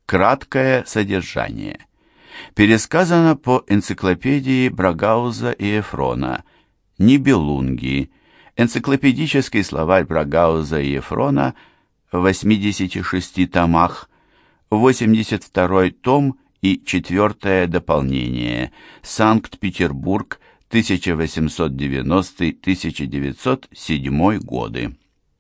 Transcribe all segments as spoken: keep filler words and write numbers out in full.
Краткое содержание. Пересказано по энциклопедии Брагауза и Эфрона. Нибелунги. Энциклопедический словарь Брагауза и Эфрона в восьмидесяти шести томах, восемьдесят второй том и четвертое дополнение. Санкт-Петербург, тысяча восемьсот девяностый — тысяча девятьсот седьмой годы.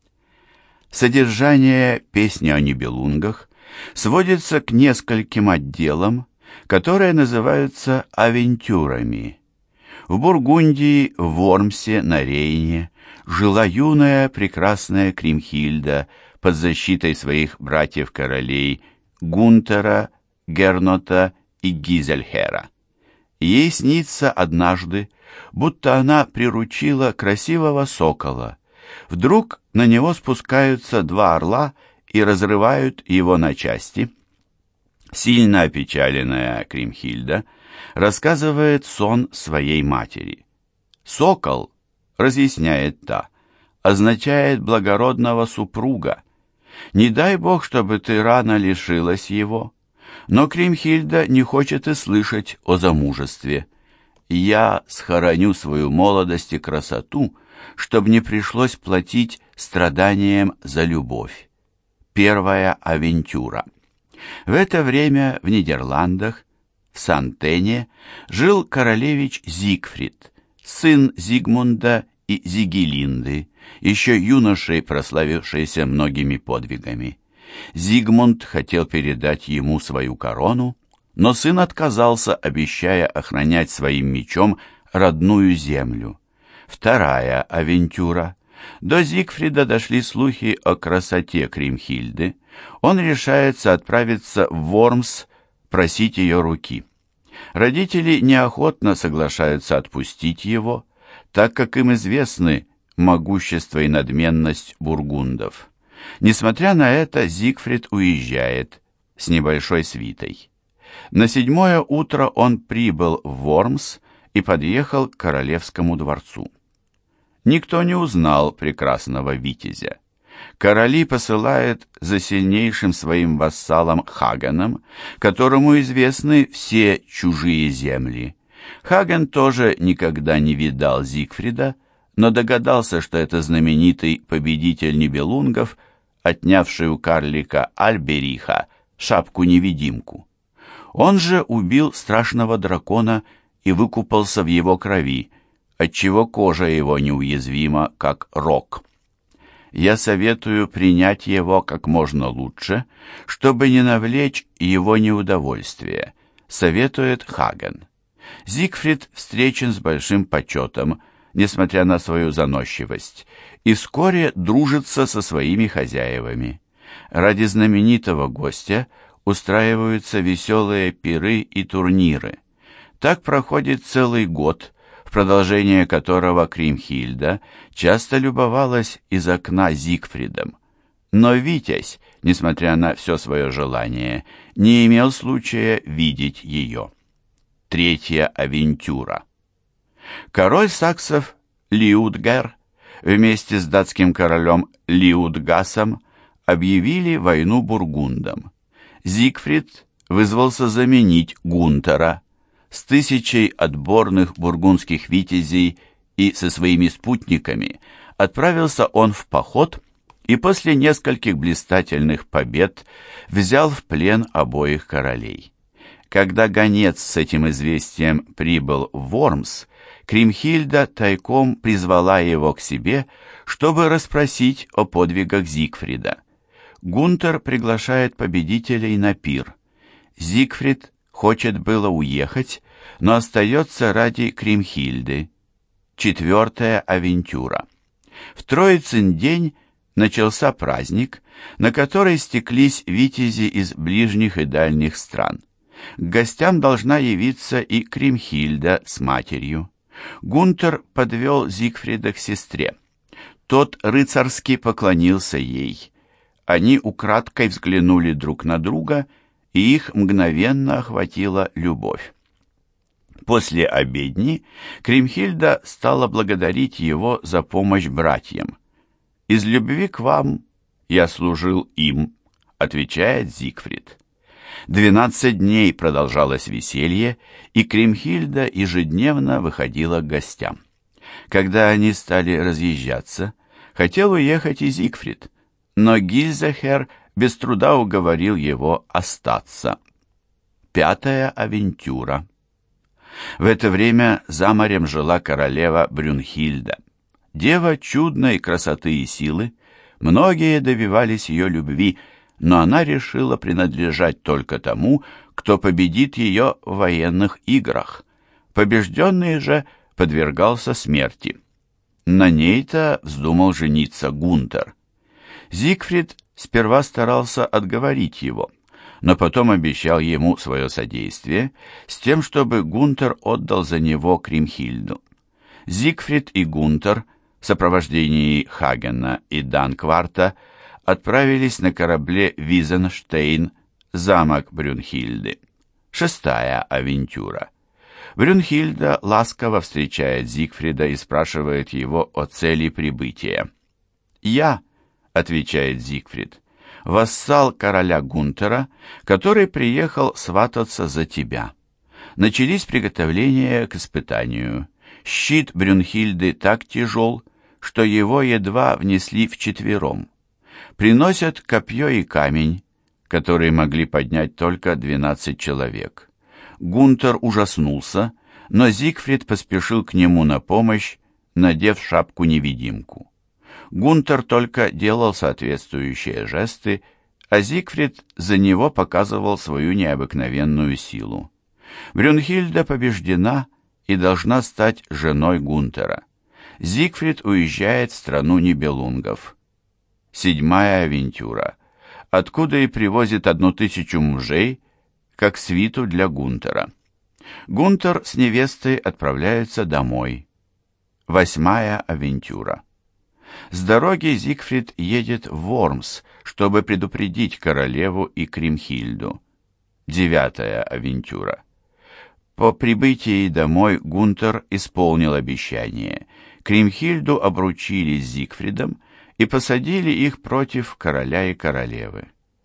Содержание песни о Нибелунгах сводится к нескольким отделам, которые называются авентюрами. В Бургундии, в Вормсе, на Рейне жила юная прекрасная Кримхильда под защитой своих братьев-королей Гунтера, Гернота и Гизельхера. Ей снится однажды, будто она приручила красивого сокола. Вдруг на него спускаются два орла и разрывают его на части. Сильно опечаленная Кримхильда рассказывает сон своей матери. «Сокол», — разъясняет та, — означает благородного супруга. Не дай бог, чтобы ты рано лишилась его. Но Кримхильда не хочет и слышать о замужестве. «Я схороню свою молодость и красоту, чтобы не пришлось платить страданием за любовь». Первая авентюра. В это время в Нидерландах, в Сантене, жил королевич Зигфрид, сын Зигмунда и Зигелинды, еще юношей, прославившийся многими подвигами. Зигмунд хотел передать ему свою корону, но сын отказался, обещая охранять своим мечом родную землю. Вторая авентюра. До Зигфрида дошли слухи о красоте Кримхильды. Он решается отправиться в Вормс, просить ее руки. Родители неохотно соглашаются отпустить его, так как им известны могущество и надменность бургундов. Несмотря на это, Зигфрид уезжает с небольшой свитой. На седьмое утро он прибыл в Вормс и подъехал к королевскому дворцу. Никто не узнал прекрасного витязя. Короли посылают за сильнейшим своим вассалом Хагеном, которому известны все чужие земли. Хаген тоже никогда не видал Зигфрида, но догадался, что это знаменитый победитель Нибелунгов, отнявший у карлика Альбериха шапку-невидимку. Он же убил страшного дракона и выкупался в его крови, отчего кожа его неуязвима, как рог. Я советую принять его как можно лучше, чтобы не навлечь его неудовольствие, советует Хаген. Зигфрид встречен с большим почетом, несмотря на свою заносчивость, и вскоре дружится со своими хозяевами. Ради знаменитого гостя устраиваются веселые пиры и турниры. Так проходит целый год, в продолжение которого Кримхильда часто любовалась из окна Зигфридом. Но Витязь, несмотря на все свое желание, не имел случая видеть ее. Третья авентюра. Король саксов Лиутгер вместе с датским королем Лиутгасом объявили войну бургундам. Зигфрид вызвался заменить Гунтера. С тысячей отборных бургундских витязей и со своими спутниками отправился он в поход и после нескольких блистательных побед взял в плен обоих королей. Когда гонец с этим известием прибыл в Вормс, Кримхильда тайком призвала его к себе, чтобы расспросить о подвигах Зигфрида. Гунтер приглашает победителей на пир. Зигфрид хочет было уехать, но остается ради Кримхильды. Четвертая авентюра. В Троицын день начался праздник, на который стеклись витязи из ближних и дальних стран. К гостям должна явиться и Кримхильда с матерью. Гунтер подвел Зигфрида к сестре. Тот рыцарски поклонился ей. Они украдкой взглянули друг на друга, и их мгновенно охватила любовь. После обедни Кримхильда стала благодарить его за помощь братьям. «Из любви к вам я служил им», — отвечает Зигфрид. Двенадцать дней продолжалось веселье, и Кримхильда ежедневно выходила к гостям. Когда они стали разъезжаться, хотел уехать и Зигфрид, но Гильзехер без труда уговорил его остаться. Пятая авантюра. В это время за морем жила королева Брюнхильда. Дева чудной красоты и силы, многие добивались ее любви, но она решила принадлежать только тому, кто победит ее в военных играх. Побежденный же подвергался смерти. На ней-то вздумал жениться Гунтер. Зигфрид сперва старался отговорить его, но потом обещал ему свое содействие с тем, чтобы Гунтер отдал за него Кримхильду. Зигфрид и Гунтер в сопровождении Хагена и Данкварта отправились на корабле Визенштейн, замок Брюнхильды. Шестая авантюра. Брюнхильда ласково встречает Зигфрида и спрашивает его о цели прибытия. «Я», — отвечает Зигфрид, — «вассал короля Гунтера, который приехал свататься за тебя». Начались приготовления к испытанию. Щит Брюнхильды так тяжел, что его едва внесли вчетвером. Приносят копье и камень, которые могли поднять только двенадцать человек. Гунтер ужаснулся, но Зигфрид поспешил к нему на помощь, надев шапку-невидимку. Гунтер только делал соответствующие жесты, а Зигфрид за него показывал свою необыкновенную силу. Брюнхильда побеждена и должна стать женой Гунтера. Зигфрид уезжает в страну Нибелунгов. Седьмая авантюра, откуда и привозит одну тысячу мужей, как свиту для Гунтера. Гунтер с невестой отправляются домой. Восьмая авантюра. С дороги Зигфрид едет в Вормс, чтобы предупредить королеву и Кримхильду. Девятая авантюра. По прибытии домой Гунтер исполнил обещание. Кримхильду обручили с Зигфридом и посадили их против короля и королевы.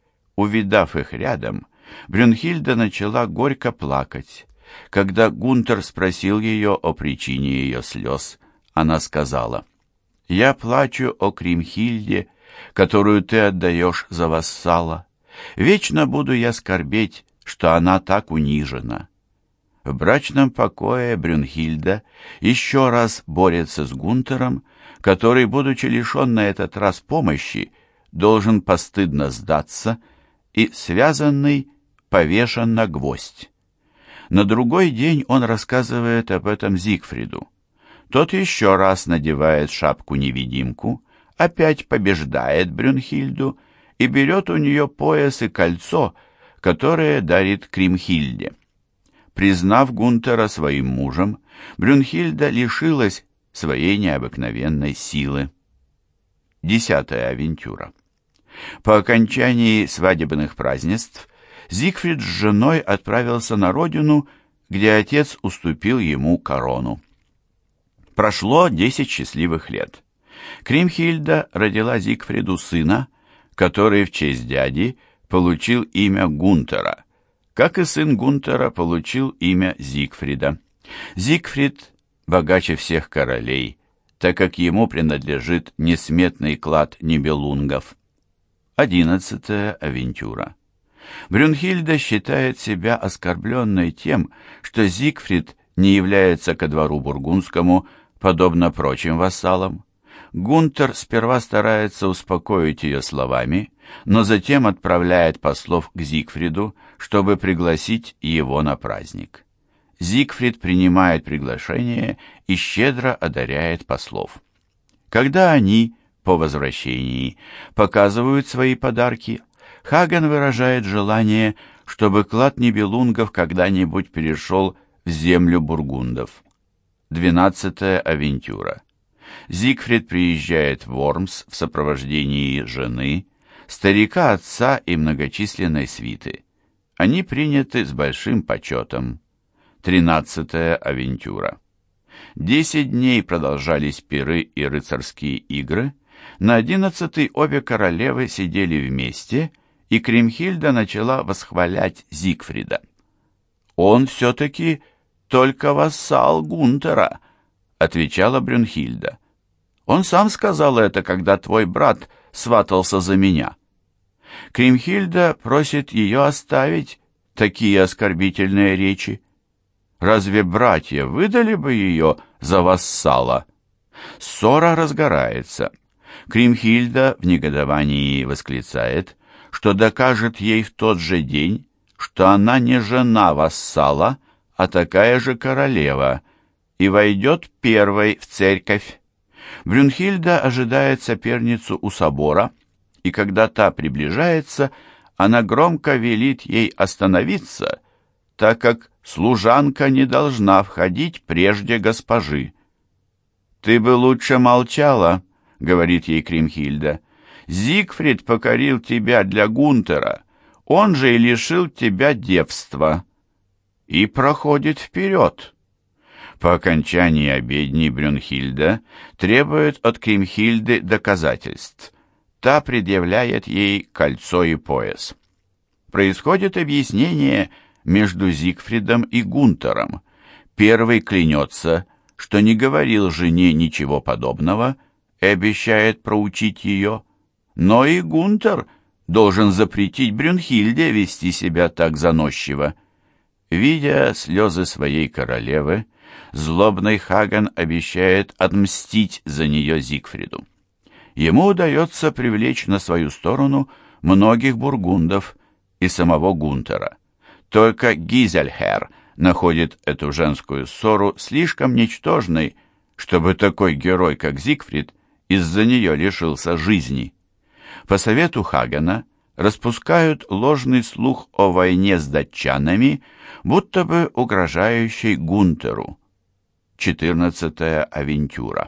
Увидав их рядом, Брюнхильда начала горько плакать. Когда Гунтер спросил ее о причине ее слез, она сказала: «Я плачу о Кримхильде, которую ты отдаешь за вассала. Вечно буду я скорбеть, что она так унижена». В брачном покое Брюнхильда еще раз борется с Гунтером, который, будучи лишен на этот раз помощи, должен постыдно сдаться, и связанный повешен на гвоздь. На другой день он рассказывает об этом Зигфриду. Тот еще раз надевает шапку-невидимку, опять побеждает Брюнхильду и берет у нее пояс и кольцо, которое дарит Кримхильде. Признав Гунтера своим мужем, Брюнхильда лишилась своей необыкновенной силы. Десятая авантюра. По окончании свадебных празднеств Зигфрид с женой отправился на родину, где отец уступил ему корону. Прошло десять счастливых лет. Кримхильда родила Зигфриду сына, который в честь дяди получил имя Гунтера, как и сын Гунтера получил имя Зигфрида. Зигфрид богаче всех королей, так как ему принадлежит несметный клад Нибелунгов. Одиннадцатая авантюра. Брюнхильда считает себя оскорбленной тем, что Зигфрид не является ко двору бургундскому, подобно прочим вассалам. Гунтер сперва старается успокоить ее словами, но затем отправляет послов к Зигфриду, чтобы пригласить его на праздник. Зигфрид принимает приглашение и щедро одаряет послов. Когда они, по возвращении, показывают свои подарки, Хаген выражает желание, чтобы клад Нибелунгов когда-нибудь перешел в землю бургундов. Двенадцатая авантюра. Зигфрид приезжает в Вормс в сопровождении жены, старика отца и многочисленной свиты. Они приняты с большим почетом. Тринадцатая авантюра. Десять дней продолжались пиры и рыцарские игры. На одиннадцатый обе королевы сидели вместе и Кримхильда начала восхвалять Зигфрида. «Он все-таки только вассал Гунтера», — отвечала Брюнхильда. «Он сам сказал это, когда твой брат сватался за меня». Кримхильда просит ее оставить такие оскорбительные речи. Разве братья выдали бы ее за вассала? Ссора разгорается. Кримхильда в негодовании восклицает, что докажет ей в тот же день, что она не жена вассала, а такая же королева, и войдет первой в церковь. Брюнхильда ожидает соперницу у собора, и когда та приближается, она громко велит ей остановиться, так как служанка не должна входить прежде госпожи. «Ты бы лучше молчала», — говорит ей Кримхильда. «Зигфрид покорил тебя для Гунтера, он же и лишил тебя девства». И проходит вперед. По окончании обедни Брюнхильда требует от Кримхильды доказательств. Та предъявляет ей кольцо и пояс. Происходит объяснение между Зигфридом и Гунтером. Первый клянется, что не говорил жене ничего подобного и обещает проучить ее, но и Гунтер должен запретить Брюнхильде вести себя так заносчиво. Видя слезы своей королевы, злобный Хаген обещает отмстить за нее Зигфриду. Ему удается привлечь на свою сторону многих бургундов и самого Гунтера. Только Гизельхер находит эту женскую ссору слишком ничтожной, чтобы такой герой, как Зигфрид, из-за нее лишился жизни. По совету Хагена распускают ложный слух о войне с датчанами, будто бы угрожающей Гунтеру. четырнадцатая авентюра.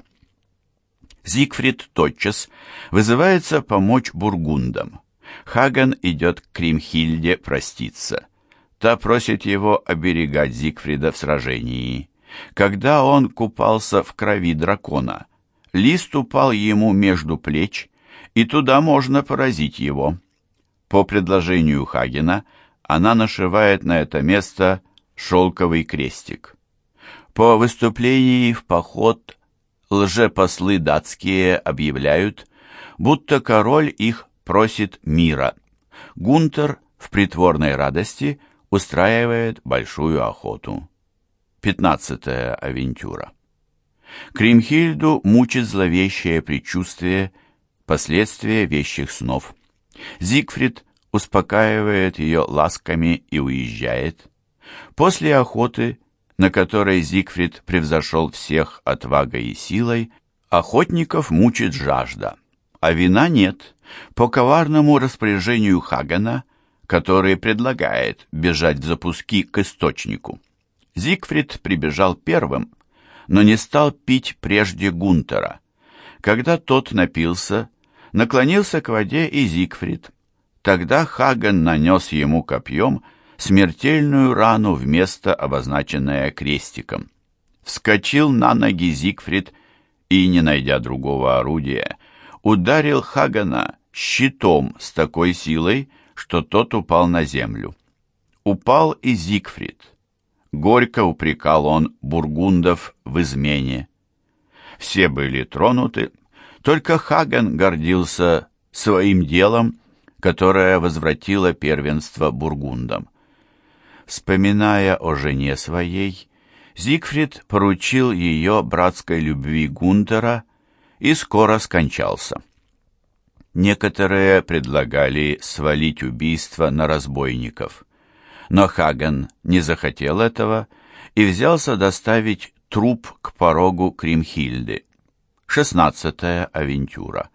Зигфрид тотчас вызывается помочь бургундам. Хаген идет к Кримхильде проститься. Та просит его оберегать Зигфрида в сражении. Когда он купался в крови дракона, лист упал ему между плеч, и туда можно поразить его. По предложению Хагена она нашивает на это место шелковый крестик. По выступлении в поход лжепослы датские объявляют, будто король их просит мира. Гунтер в притворной радости устраивает большую охоту. пятнадцатая авентюра. Кримхильду мучит зловещее предчувствие, последствия вещих снов. Зигфрид успокаивает ее ласками и уезжает. После охоты, на которой Зигфрид превзошел всех отвагой и силой, охотников мучит жажда, а вина нет. По коварному распоряжению Хагена, который предлагает бежать в запуски к источнику. Зигфрид прибежал первым, но не стал пить прежде Гунтера. Когда тот напился, наклонился к воде и Зигфрид. Тогда Хаген нанес ему копьем смертельную рану в место, обозначенное крестиком. Вскочил на ноги Зигфрид и, не найдя другого орудия, ударил Хагена щитом с такой силой, что тот упал на землю. Упал и Зигфрид. Горько упрекал он бургундов в измене. Все были тронуты, только Хаген гордился своим делом, которое возвратило первенство бургундам. Вспоминая о жене своей, Зигфрид поручил ее братской любви Гунтера и скоро скончался. Некоторые предлагали свалить убийство на разбойников, но Хаген не захотел этого и взялся доставить труп к порогу Кримхильды. шестнадцатая авентюра.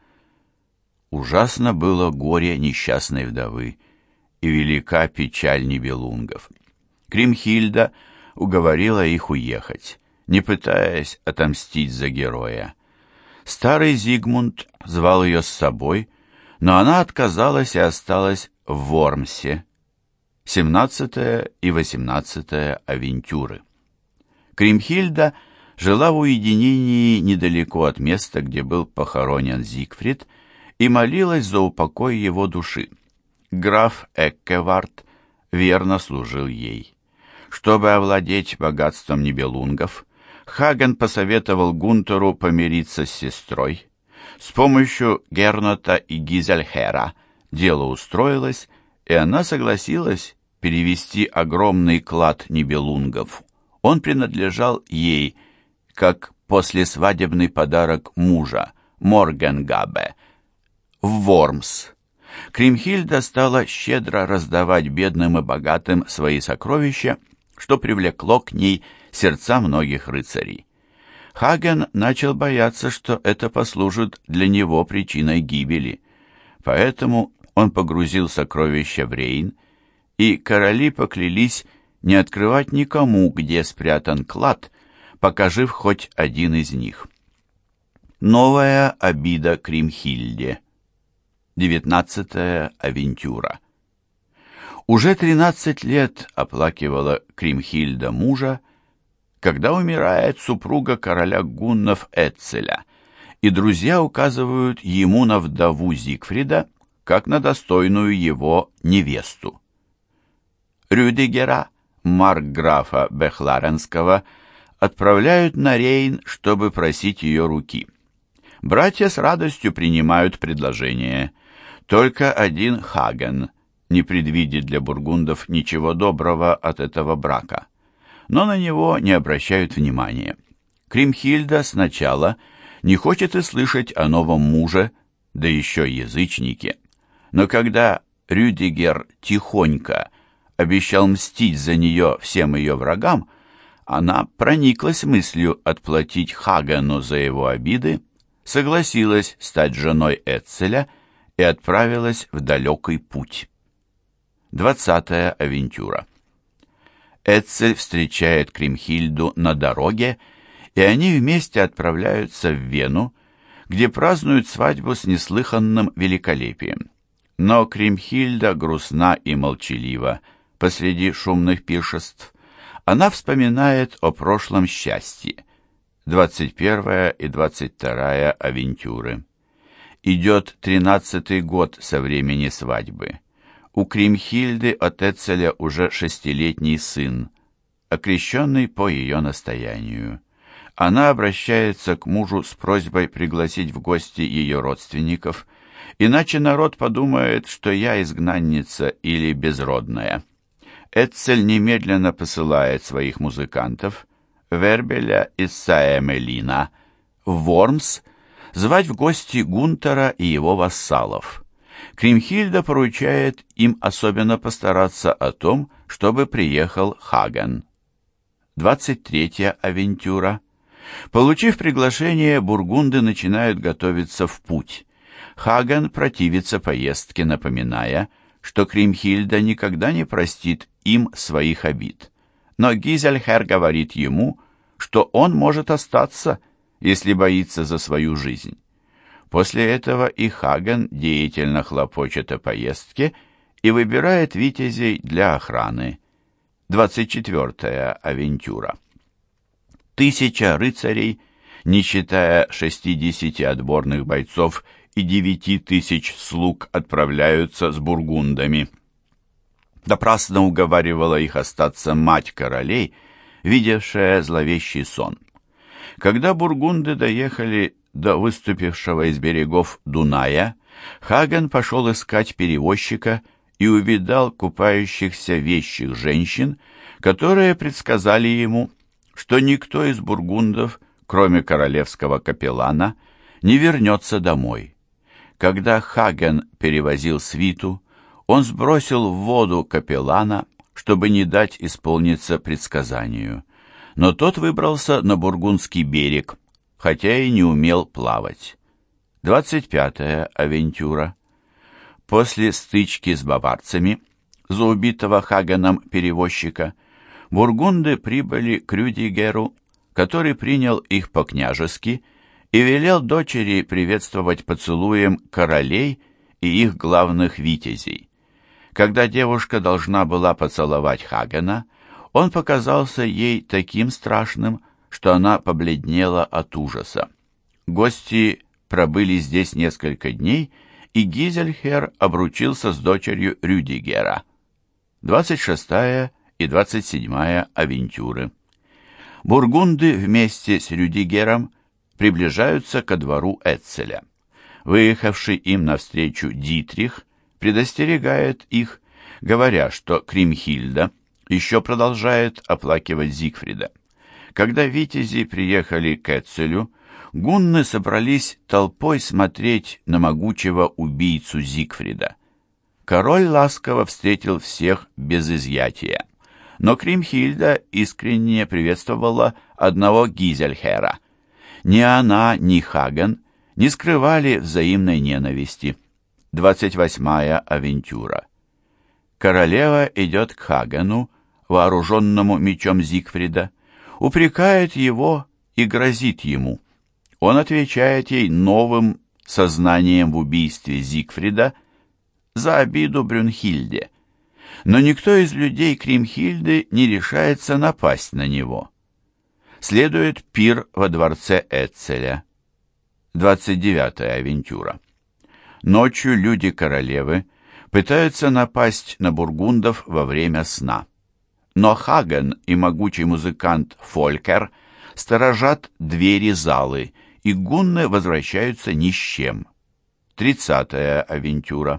Ужасно было горе несчастной вдовы и велика печаль нибелунгов. Кримхильда уговорила их уехать, не пытаясь отомстить за героя. Старый Зигмунд звал ее с собой, но она отказалась и осталась в Вормсе. семнадцатая и восемнадцатая авентюры. Кримхильда жила в уединении недалеко от места, где был похоронен Зигфрид, и молилась за упокой его души. Граф Эккевард верно служил ей. Чтобы овладеть богатством нибелунгов, Хаген посоветовал Гунтеру помириться с сестрой. С помощью Гернота и Гизельхера дело устроилось, и она согласилась перевести огромный клад нибелунгов. Он принадлежал ей, как послесвадебный подарок мужа, Моргенгабе, в Вормс. Кримхильда стала щедро раздавать бедным и богатым свои сокровища, что привлекло к ней сердца многих рыцарей. Хаген начал бояться, что это послужит для него причиной гибели. Поэтому он погрузил сокровища в Рейн, и короли поклялись не открывать никому, где спрятан клад, пока жив хоть один из них. Новая обида Кримхильде. Девятнадцатая авентюра. Уже тринадцать лет оплакивала Кримхильда мужа, когда умирает супруга короля гуннов Эцеля, и друзья указывают ему на вдову Зигфрида, как на достойную его невесту. Рюдигера, маркграфа Бехларенского, отправляют на Рейн, чтобы просить ее руки. Братья с радостью принимают предложение. Только один Хаген не предвидит для бургундов ничего доброго от этого брака. Но на него не обращают внимания. Кримхильда сначала не хочет и слышать о новом муже, да еще язычнике. Но когда Рюдигер тихонько обещал мстить за нее всем ее врагам, она прониклась мыслью отплатить Хагену за его обиды, согласилась стать женой Эцеля и отправилась в далекий путь. Двадцатая авентюра. Эцель встречает Кримхильду на дороге, и они вместе отправляются в Вену, где празднуют свадьбу с неслыханным великолепием. Но Кримхильда грустна и молчалива посреди шумных пиршеств. Она вспоминает о прошлом счастье. Двадцать первая и двадцать вторая авентюры. Идет тринадцатый год со времени свадьбы. У Кримхильды от Эцеля уже шестилетний сын, окрещенный по ее настоянию. Она обращается к мужу с просьбой пригласить в гости ее родственников, иначе народ подумает, что я изгнанница или безродная. Эцель немедленно посылает своих музыкантов, Вербеля и Саэмелина, в Вормс, звать в гости Гунтера и его вассалов. Кримхильда поручает им особенно постараться о том, чтобы приехал Хаген. Двадцать третья авентюра. Получив приглашение, бургунды начинают готовиться в путь. Хаген противится поездке, напоминая, что Кримхильда никогда не простит им своих обид. Но Гизельхер говорит ему, что он может остаться, если боится за свою жизнь. После этого и Хаген деятельно хлопочет о поездке и выбирает витязей для охраны. Двадцать четвертая авентюра. Тысяча рыцарей, не считая шестидесяти отборных бойцов и девяти тысяч слуг, отправляются с бургундами. Напрасно уговаривала их остаться мать королей, видевшая зловещий сон. Когда бургунды доехали до выступившего из берегов Дуная, Хаген пошел искать перевозчика и увидал купающихся вещих женщин, которые предсказали ему, что никто из бургундов, кроме королевского капеллана, не вернется домой. Когда Хаген перевозил свиту, он сбросил в воду капеллана, чтобы не дать исполниться предсказанию. Но тот выбрался на бургундский берег, хотя и не умел плавать. Двадцать пятая авентюра. После стычки с баварцами за убитого Хагеном перевозчика бургунды прибыли к Рюдигеру, который принял их по-княжески и велел дочери приветствовать поцелуем королей и их главных витязей. Когда девушка должна была поцеловать Хагена, он показался ей таким страшным, что она побледнела от ужаса. Гости пробыли здесь несколько дней и Гизельхер обручился с дочерью Рюдигера. двадцать шестая и двадцать седьмая авантюры. Бургунды вместе с Рюдигером приближаются ко двору Эцеля. Выехавший им навстречу Дитрих предостерегает их, говоря, что Кримхильда еще продолжает оплакивать Зигфрида. Когда витязи приехали к Эцелю, гунны собрались толпой смотреть на могучего убийцу Зигфрида. Король ласково встретил всех без изъятия, но Кримхильда искренне приветствовала одного Гизельхера. Ни она, ни Хаген не скрывали взаимной ненависти. Двадцать восьмая авантюра. Королева идет к Хагену, вооруженному мечом Зигфрида, упрекает его и грозит ему. Он отвечает ей новым сознанием в убийстве Зигфрида за обиду Брюнхильде. Но никто из людей Кримхильды не решается напасть на него. Следует пир во дворце Эцеля. Двадцать девятая авантюра. Ночью люди королевы пытаются напасть на бургундов во время сна. Но Хаген и могучий музыкант Фолькер сторожат двери залы, и гунны возвращаются ни с чем. Тридцатая авантюра.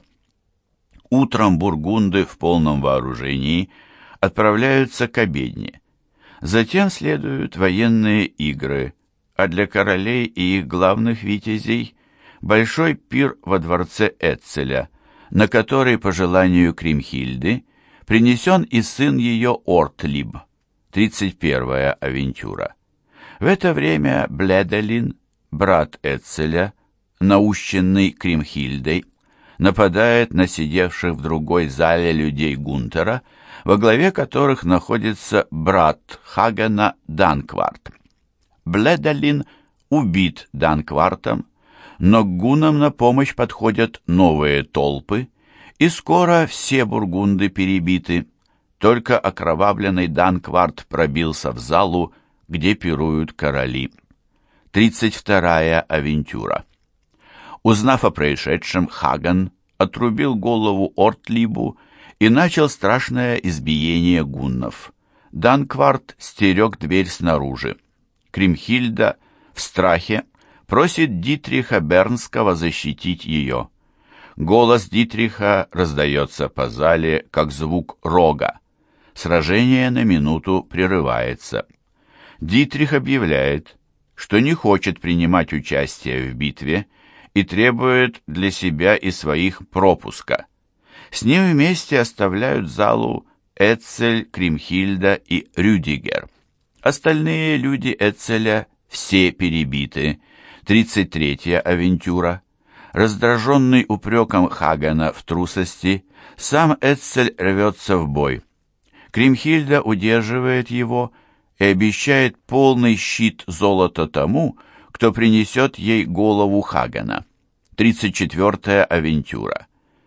Утром бургунды в полном вооружении отправляются к обедне. Затем следуют военные игры, а для королей и их главных витязей большой пир во дворце Эцеля, на который, по желанию Кримхильды, принесен и сын ее Ортлиб. Тридцать первая авантюра. В это время Бледелин, брат Эцеля, наущенный Кримхильдой, нападает на сидевших в другой зале людей Гунтера, во главе которых находится брат Хагена Данкварт. Бледелин убит Данквартом, но к гуннам на помощь подходят новые толпы, и скоро все бургунды перебиты. Только окровавленный Данкварт пробился в залу, где пируют короли. Тридцать вторая авантюра. Узнав о происшедшем, Хаген отрубил голову Ортлибу и начал страшное избиение гуннов. Данкварт стерег дверь снаружи. Кримхильда в страхе просит Дитриха Бернского защитить ее. Голос Дитриха раздается по зале, как звук рога. Сражение на минуту прерывается. Дитрих объявляет, что не хочет принимать участие в битве и требует для себя и своих пропуска. С ним вместе оставляют залу Эцель, Кримхильда и Рюдигер. Остальные люди Эцеля все перебиты. Тридцать третья авантюра. Раздраженный упреком Хагена в трусости, сам Эцель рвется в бой. Кримхильда удерживает его и обещает полный щит золота тому, кто принесет ей голову Хагена. Тридцать четвертая авантюра.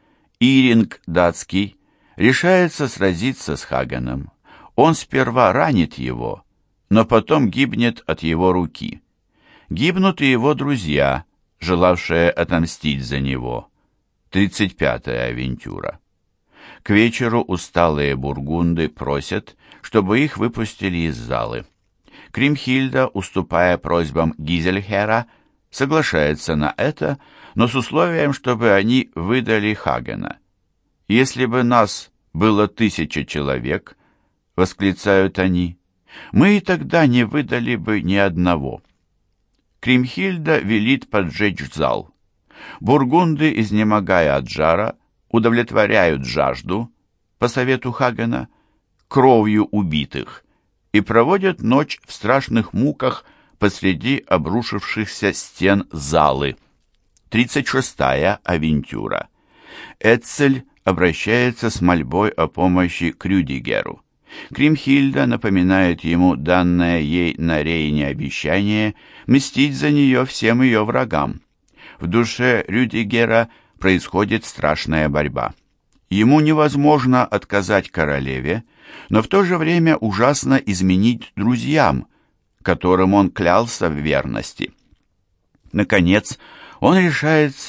Иринг датский решается сразиться с Хагеном. Он сперва ранит его, но потом гибнет от его руки. Гибнут и его друзья, желавшие отомстить за него. Тридцать пятая авантюра. К вечеру усталые бургунды просят, чтобы их выпустили из залы. Кримхильда, уступая просьбам Гизельхера, соглашается на это, но с условием, чтобы они выдали Хагена. «Если бы нас было тысяча человек, — восклицают они, — мы и тогда не выдали бы ни одного». Кримхильда велит поджечь зал. Бургунды, изнемогая от жара, удовлетворяют жажду, по совету Хагена, кровью убитых, и проводят ночь в страшных муках посреди обрушившихся стен залы. Тридцать шестая авантюра. Эцель обращается с мольбой о помощи к Рюдигеру. Кримхильда напоминает ему данное ей на Рейне обещание мстить за нее всем ее врагам. В душе Рюдигера происходит страшная борьба. Ему невозможно отказать королеве, но в то же время ужасно изменить друзьям, которым он клялся в верности. Наконец, он решается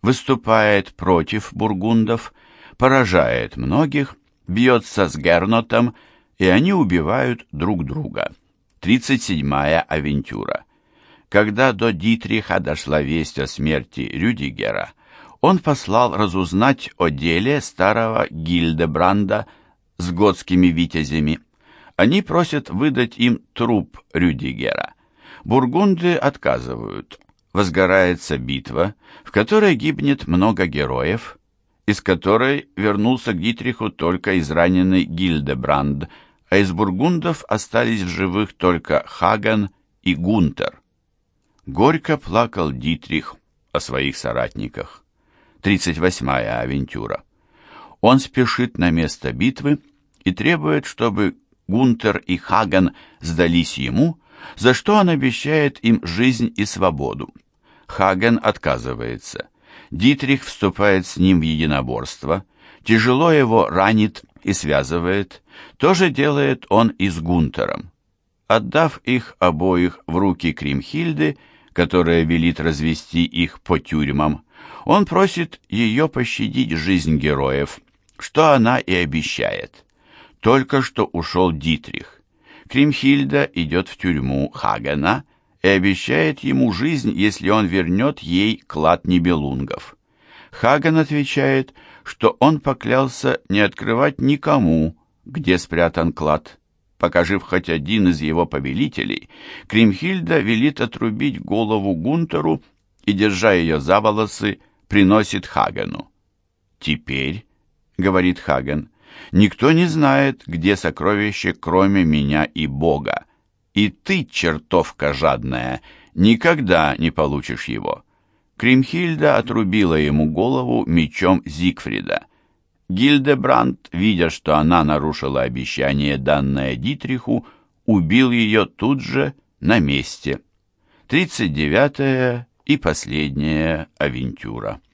выступает против бургундов, поражает многих, бьется с Гернотом, и они убивают друг друга. тридцать седьмая авантюра. Когда до Дитриха дошла весть о смерти Рюдигера, он послал разузнать о деле старого Гильдебранда с готскими витязями. Они просят выдать им труп Рюдигера. Бургунды отказывают. Возгорается битва, в которой гибнет много героев, из которой вернулся к Дитриху только израненный Гильдебранд, а из бургундов остались в живых только Хаген и Гунтер. Горько плакал Дитрих о своих соратниках. тридцать восьмая авантюра. Он спешит на место битвы и требует, чтобы Гунтер и Хаген сдались ему, за что он обещает им жизнь и свободу. Хаген отказывается. Дитрих вступает с ним в единоборство, тяжело его ранит и связывает. То же делает он и с Гунтером. Отдав их обоих в руки Кримхильды, которая велит развести их по тюрьмам, он просит ее пощадить жизнь героев, что она и обещает. Только что ушел Дитрих. Кримхильда идет в тюрьму Хагена и обещает ему жизнь, если он вернет ей клад нибелунгов. Хаген отвечает, что он поклялся не открывать никому, где спрятан клад. Пока жив хоть один из его повелителей, Кримхильда велит отрубить голову Гунтеру и, держа ее за волосы, приносит Хагену. «Теперь, — говорит Хаген, — никто не знает, где сокровище, кроме меня и Бога, и ты, чертовка жадная, никогда не получишь его». Кримхильда отрубила ему голову мечом Зигфрида. Гильдебранд, видя, что она нарушила обещание, данное Дитриху, убил ее тут же на месте. тридцать девятая и последняя авантюра.